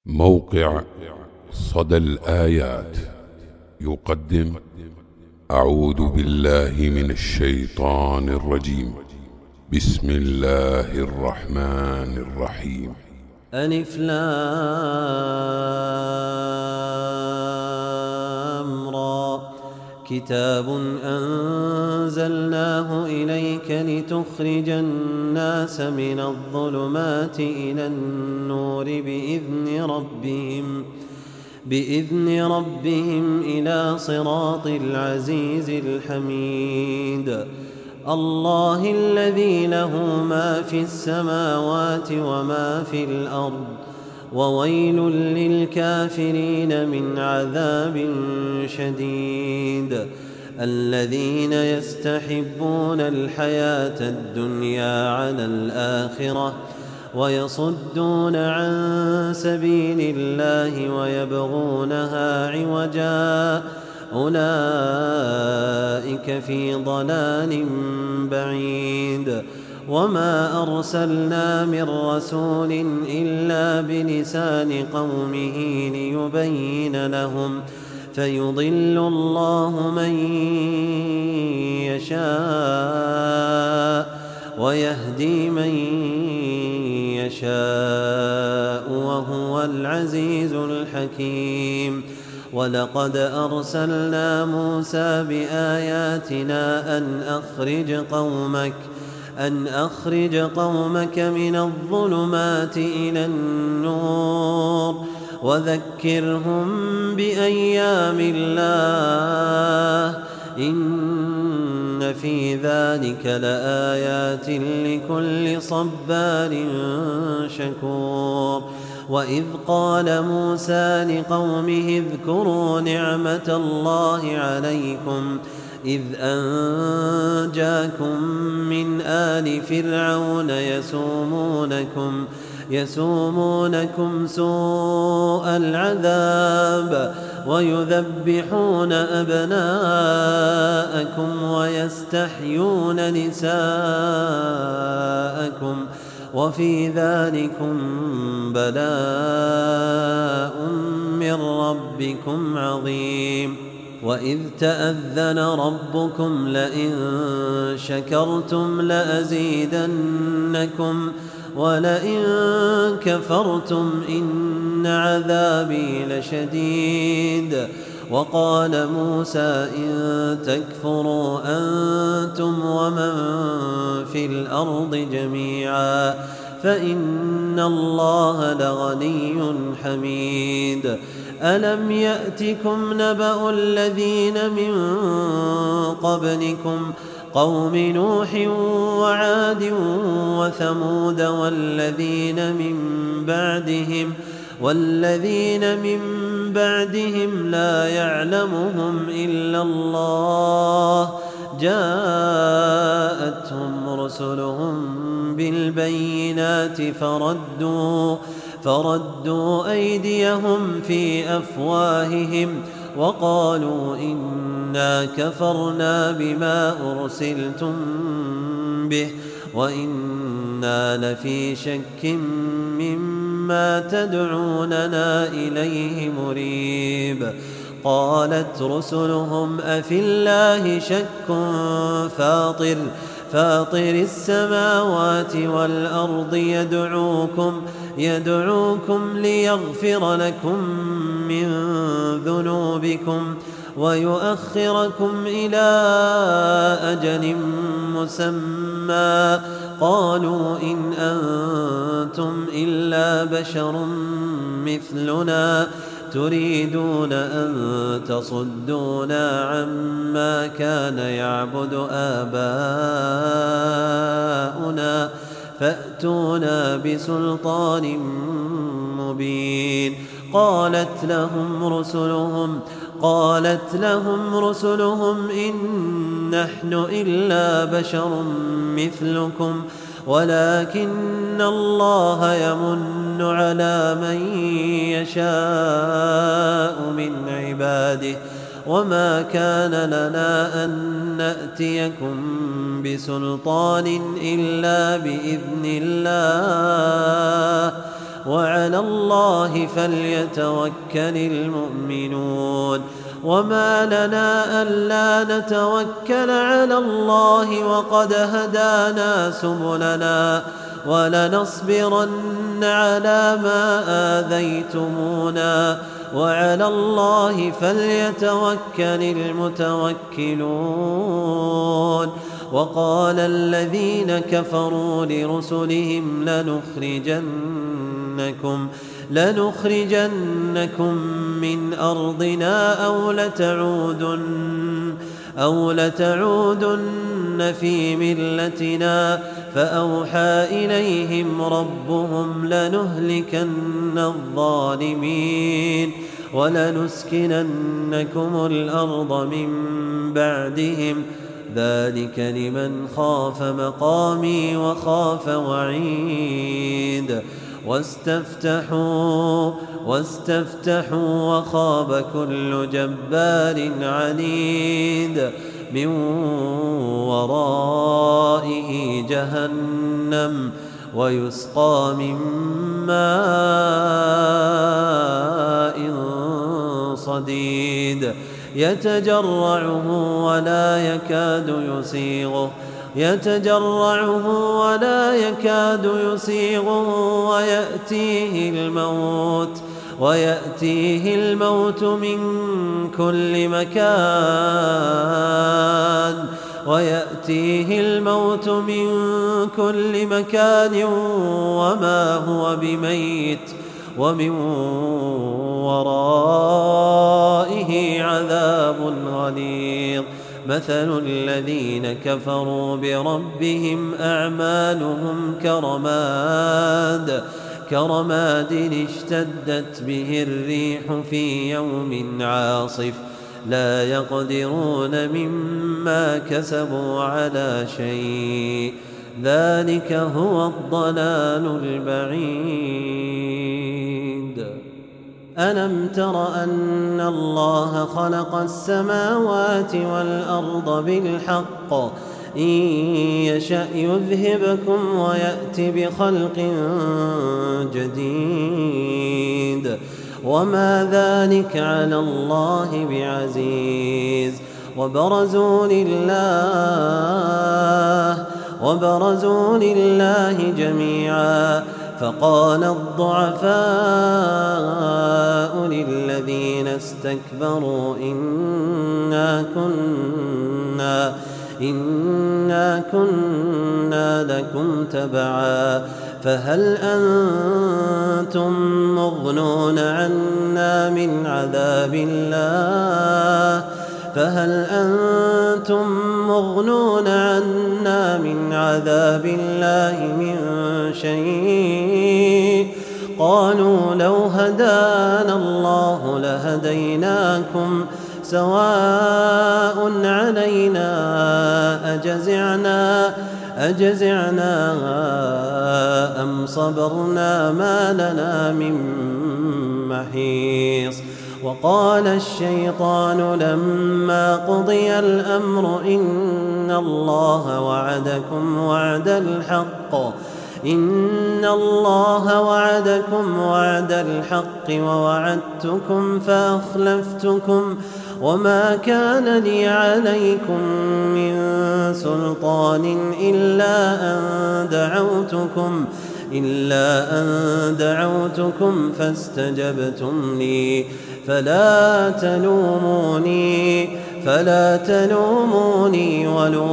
موقع صدى الآيات يقدم أعوذ بالله من الشيطان الرجيم. بسم الله الرحمن الرحيم. ألف لام را كتاب أنزلناه إليك لتخرج الناس من الظلمات إلى النور بإذن ربهم إلى صراط العزيز الحميد. الله الذي له ما في السماوات وما في الأرض وويل للكافرين من عذاب شديد. الذين يستحبون الحياة الدنيا على الآخرة ويصدون عن سبيل الله ويبغونها عوجا أولئك في ضلال بعيد. وما أرسلنا من رسول إلا بلسان قومه ليبين لهم فيضل الله من يشاء ويهدي من يشاء وهو العزيز الحكيم. ولقد أرسلنا موسى بآياتنا أن أخرج قومك من الظلمات إلى النور وذكرهم بأيام الله إن في ذلك لآيات لكل صبار شكور. وإذ قال موسى لقومه اذكروا نعمة الله عليكم إذ أنجاكم من آل فرعون يسومونكم سوء العذاب ويذبحون أبناءكم ويستحيون نساءكم وفي ذلكم بلاء من ربكم عظيم. وإذ تأذن ربكم لئن شكرتم لأزيدنكم ولئن كفرتم إن عذابي لشديد. وقال موسى إن تكفروا أنتم ومن في الأرض جميعا فإن الله لغني حميد. ألم يأتكم نبأ الذين من قبلكم قوم نوح وعاد وثمود والذين من بعدهم لا يعلمهم إلا الله جاءتهم رسلهم بالبينات فردوا أيديهم في أفواههم وقالوا إنا كفرنا بما أرسلتم به وإنا لفي شك مما تدعوننا إليه مريب. قالت رسلهم أفي الله شك فاطر السماوات والأرض يدعوكم ليغفر لكم من ذنوبكم ويؤخركم إلى أجل مسمى قالوا إن أنتم إلا بشر مثلنا تريدون أن تصدونا عما كان يعبد آباؤنا فأتونا بسلطان مبين. قالت لهم رسلهم إن نحن إلا بشر مثلكم ولكن الله يمن على من يشاء من عباده وما كان لنا أن نأتيكم بسلطان إلا بإذن الله وعلى الله فليتوكل المؤمنون وما لنا ألا نتوكل على الله وقد هدانا سبلنا ولنصبرن على ما آذيتمونا وعلى الله فليتوكل المتوكلون وقال الذين كفروا لرسلهم لنخرجنكم من أرضنا أو لتعودن في ملتنا فأوحى إليهم ربهم لنهلكن الظالمين ولنسكننكم الأرض من بعدهم ذلك لمن خاف مقامي وخاف وعيد واستفتحوا وخاب كل جبار عنيد من ورائه جهنم ويسقى من ماء صديد يتجرعه ولا يكاد يسيغه ويأتيه الموت من كل مكان وما هو بميت ومن ورائه عذاب غليظ مثل الذين كفروا بربهم أعمالهم كرماد اشتدت به الريح في يوم عاصف لا يقدرون مما كسبوا على شيء ذلك هو الضلال البعيد ألم تر أن الله خلق السماوات والأرض بالحق إن يشأ يذهبكم ويأت بخلق جديد وما ذلك على الله بعزيز وبرزوا لله جميعا فقال الضعفاء للذين استكبروا إنا كنا لكم تبعا فهل أنتم مغنون عنا من عذاب الله من شيء قالوا لو هدانا الله لهديناكم سواء علينا أجزعنا أم صبرنا ما لنا من محيص وقال الشيطان لما قضي الأمر إن الله وعدكم وعد الحق ووعدتكم فأخلفتكم وما كان لي عليكم من سلطان إلا أن دعوتكم فاستجبتم لي فلا تلوموني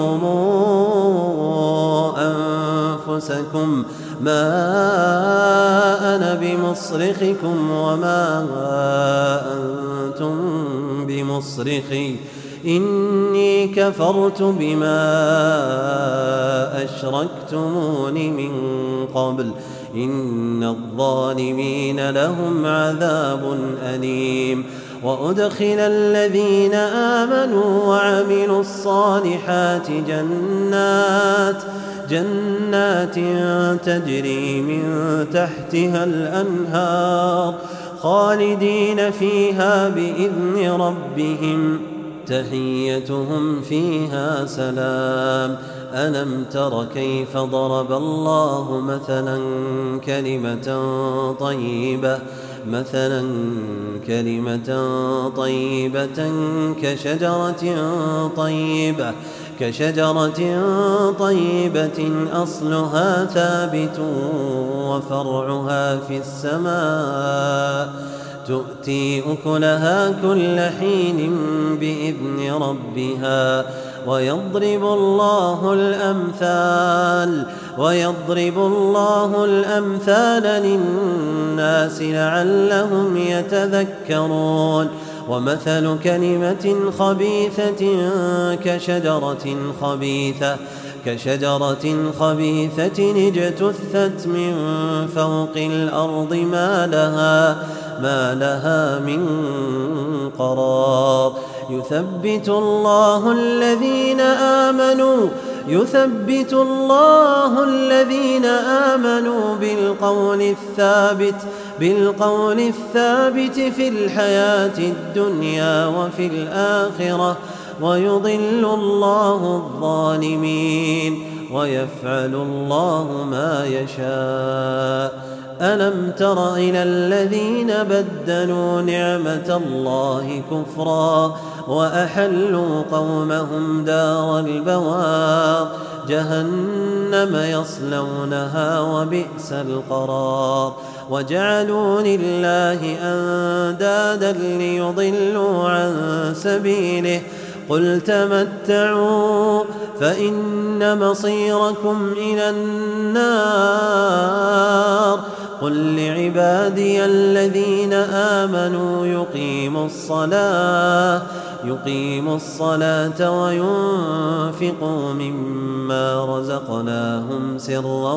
ولوموا أنفسكم ما أنا بمصرخكم وما أنتم بمصرخي إني كفرت بما أشركتمون من قبل إن الظالمين لهم عذاب أليم وأدخل الذين آمنوا وعملوا الصالحات جنات تجري من تحتها الأنهار خالدين فيها بإذن ربهم تحيتهم فيها سلام. ألم تر كيف ضرب الله مثلا كلمة طيبة كشجرة طيبة أصلها ثابت وفرعها في السماء تؤتي أكلها كل حين بإذن ربها ويضرب الله الأمثال للناس لعلهم يتذكرون. ومثل كلمة خبيثة كشجرة خبيثة اجتثت من فوق الأرض ما لها من قرار. يثبت الله الذين آمنوا بالقول الثابت في الحياة الدنيا وفي الآخرة ويضل الله الظالمين ويفعل الله ما يشاء. ألم تر إلى الذين بدلوا نعمة الله كفرا وأحلوا قومهم دار البوار جهنم يصلونها وبئس القرار. وجعلوا لله أندادا ليضلوا عن سبيله قل تمتعوا فإن مصيركم إلى النار. قل لعبادي الذين آمنوا يقيموا الصلاة وينفقوا مما رزقناهم سرا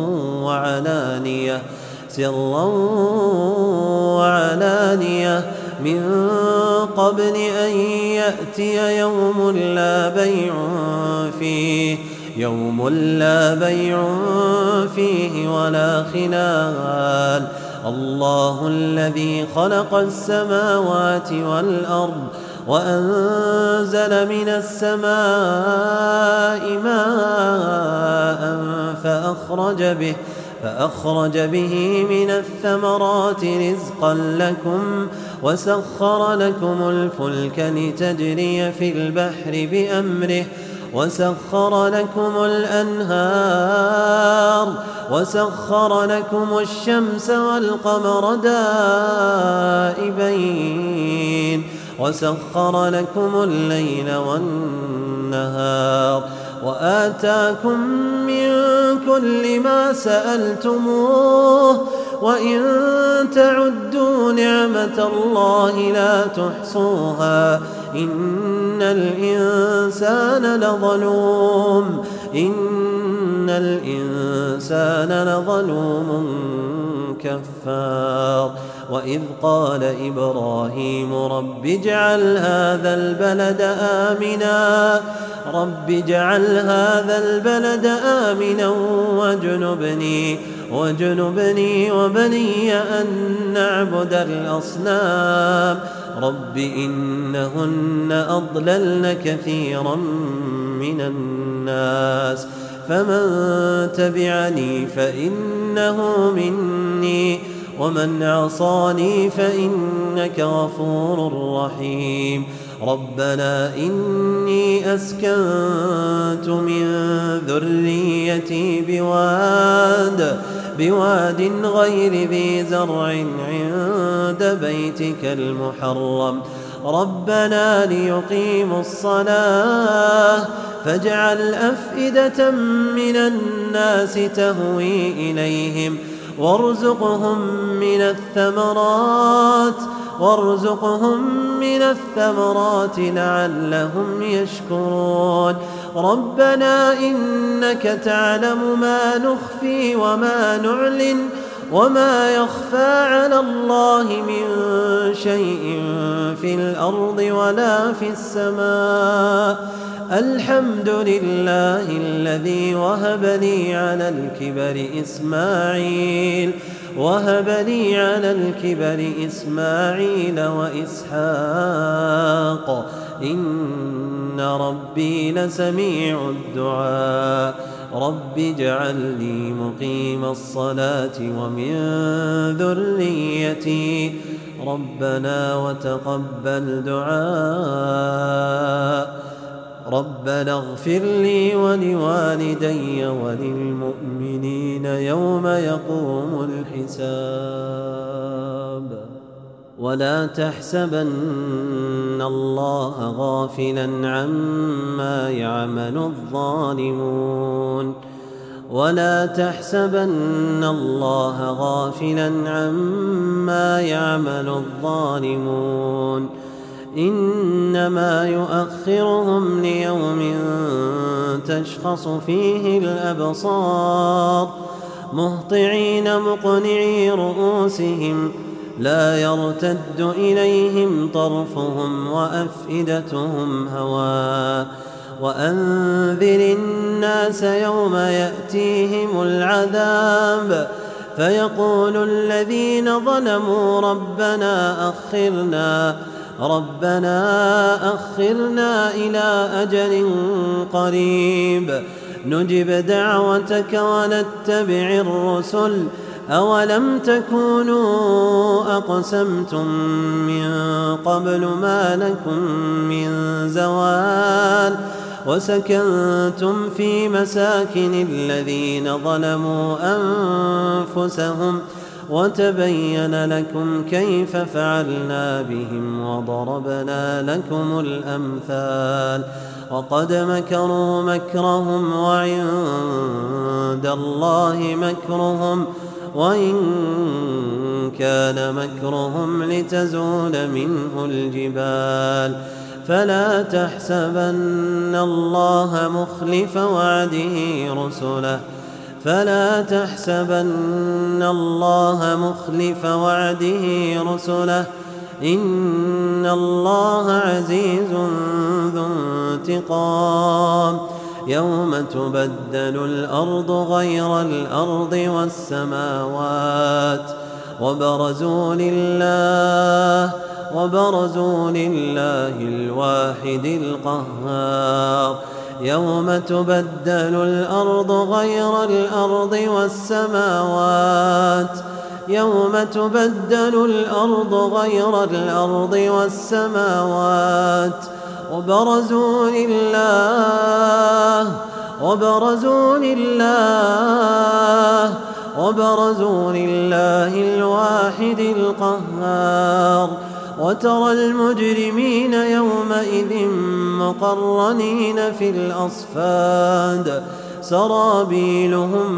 وعلانية من قبل أن يأتي يوم لا بيع فيه ولا خلال. الله الذي خلق السماوات والأرض وأنزل من السماء ماء فأخرج به من الثمرات رزقا لكم وسخر لكم الفلك لتجري في البحر بأمره وسخر لكم الأنهار وسخر لكم الشمس والقمر دائبين وسخر لكم الليل والنهار وآتاكم من كل ما سألتموه وإن تعدوا نعمة الله لا تحصوها إن الإنسان لظلوم كفار. وإذ قال إبراهيم رب اجعل هذا البلد آمنا واجنبني وبني أن نعبد الأصنام. رب إنهن أضللن كثيرا من الناس فمن تبعني فإنه مني ومن عصاني فإنك غفور رحيم. ربنا إني أسكنت من ذريتي بواد غير ذي زرع عند بيتك المحرم ربنا ليقيموا الصلاة فاجعل أفئدة من الناس تهوي إليهم وارزقهم من الثمرات لعلهم يشكرون. ربنا إنك تعلم ما نخفي وما نعلن وما يخفى على الله من شيء في الأرض ولا في السماء. الحمد لله الذي وهب لي على الكبر إسماعيل وهب لي على الكبر إسماعيل وإسحاق إن ربي لسميع الدعاء رب اجعلني مقيم الصلاة ومن ذريتي ربنا وتقبل دعاء ربنا اغفر لي ولوالدي وللمؤمنين يوم يقوم الحساب ولا تحسبن الله غافلا عما يعمل الظالمون ولا تحسبن الله غافلا عما يعمل الظالمون إنما يؤخرهم ليوم تشخص فيه الأبصار مهطعين مقنعي رؤوسهم لا يرتد إليهم طرفهم وأفئدتهم هواء وأنذر الناس يوم يأتيهم العذاب فيقول الذين ظلموا ربنا أخرنا إلى أجل قريب نجب دعوتك ونتبع الرسل أولم تكونوا أقسمتم من قبل ما لكم من زوال وسكنتم في مساكن الذين ظلموا أنفسهم وتبين لكم كيف فعلنا بهم وضربنا لكم الأمثال وقد مكروا مكرهم وعند الله مكرهم وإن كان مكرهم لتزول منه الجبال فلا تحسبن الله مخلف وعده رسله إن الله عزيز ذو انتقام يوم تبدل الأرض غير الأرض والسماوات وبرزوا لله الواحد القهار يوم تبدل الأرض غير الأرض والسماوات وبرزوا لله الواحد القهار وترى المجرمين يومئذ مقرنين في الأصفاد سرابيلهم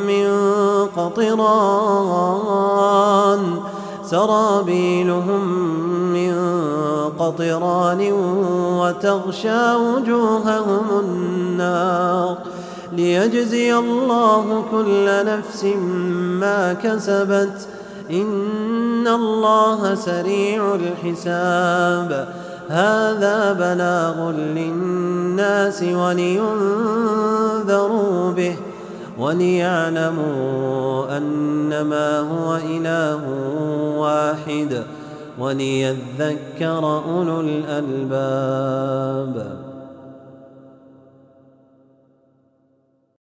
من قطران وتغشى وجوههم النار ليجزي الله كل نفس ما كسبت إن الله سريع الحساب هذا بلاغ للناس ولينذروا به وليعلموا أنما هو إله واحد وليذكر أولو الألباب.